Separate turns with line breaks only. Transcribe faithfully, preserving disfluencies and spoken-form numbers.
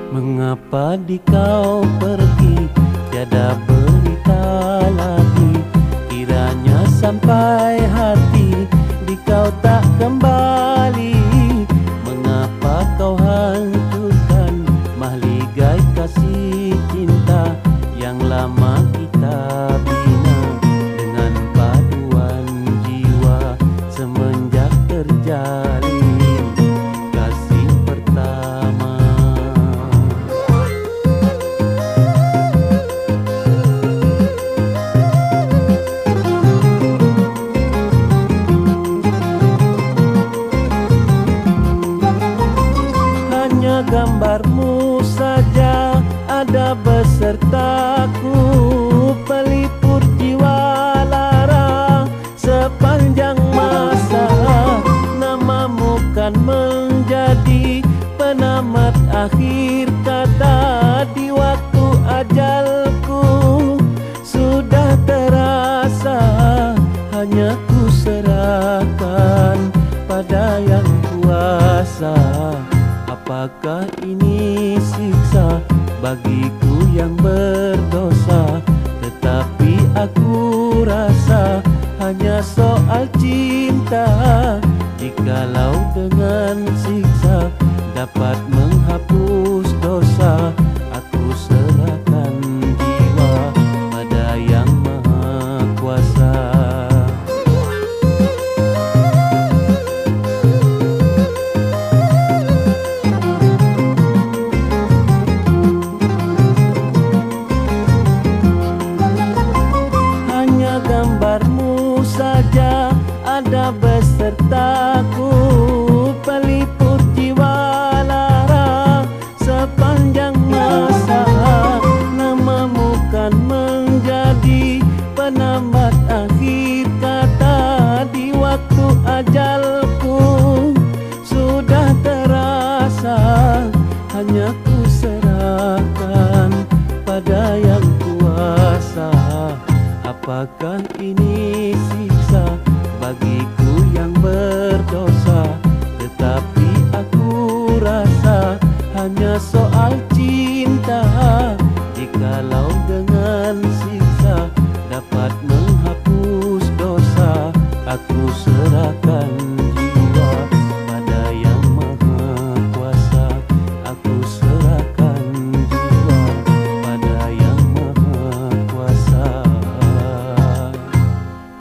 Mengapa di kau pergi, tiada berita lagi? Kiranya sampai hati di kau tak kembali. Mengapa kau hancurkan mahligai kasih cinta yang lama kita bina dengan paduan jiwa semenjak terjalin kasih pertama. Hanya gambarmu saja ada besertaku, pelipur jiwa lara sepanjang masa. Namamu kan menjadi penamat akhir kata di waktu ajalku sudah terasa. Hanya ku serahkan pada yang kuasa. Apakah ini siksa bagiku yang berdosa? Tetapi aku rasa hanya soal cinta. Jikalau dengan siksa dapat menghapus dosa, aku serahkan jiwa pada yang maha kuasa. Gambarmu saja ada besertaku, pelipur jiwa lara sepanjang masa. Namamu kan menjadi penamat akhir kata di waktu ajalku sudah terasa. Hanya ku serahkan pada yang kuasa. Apakah ini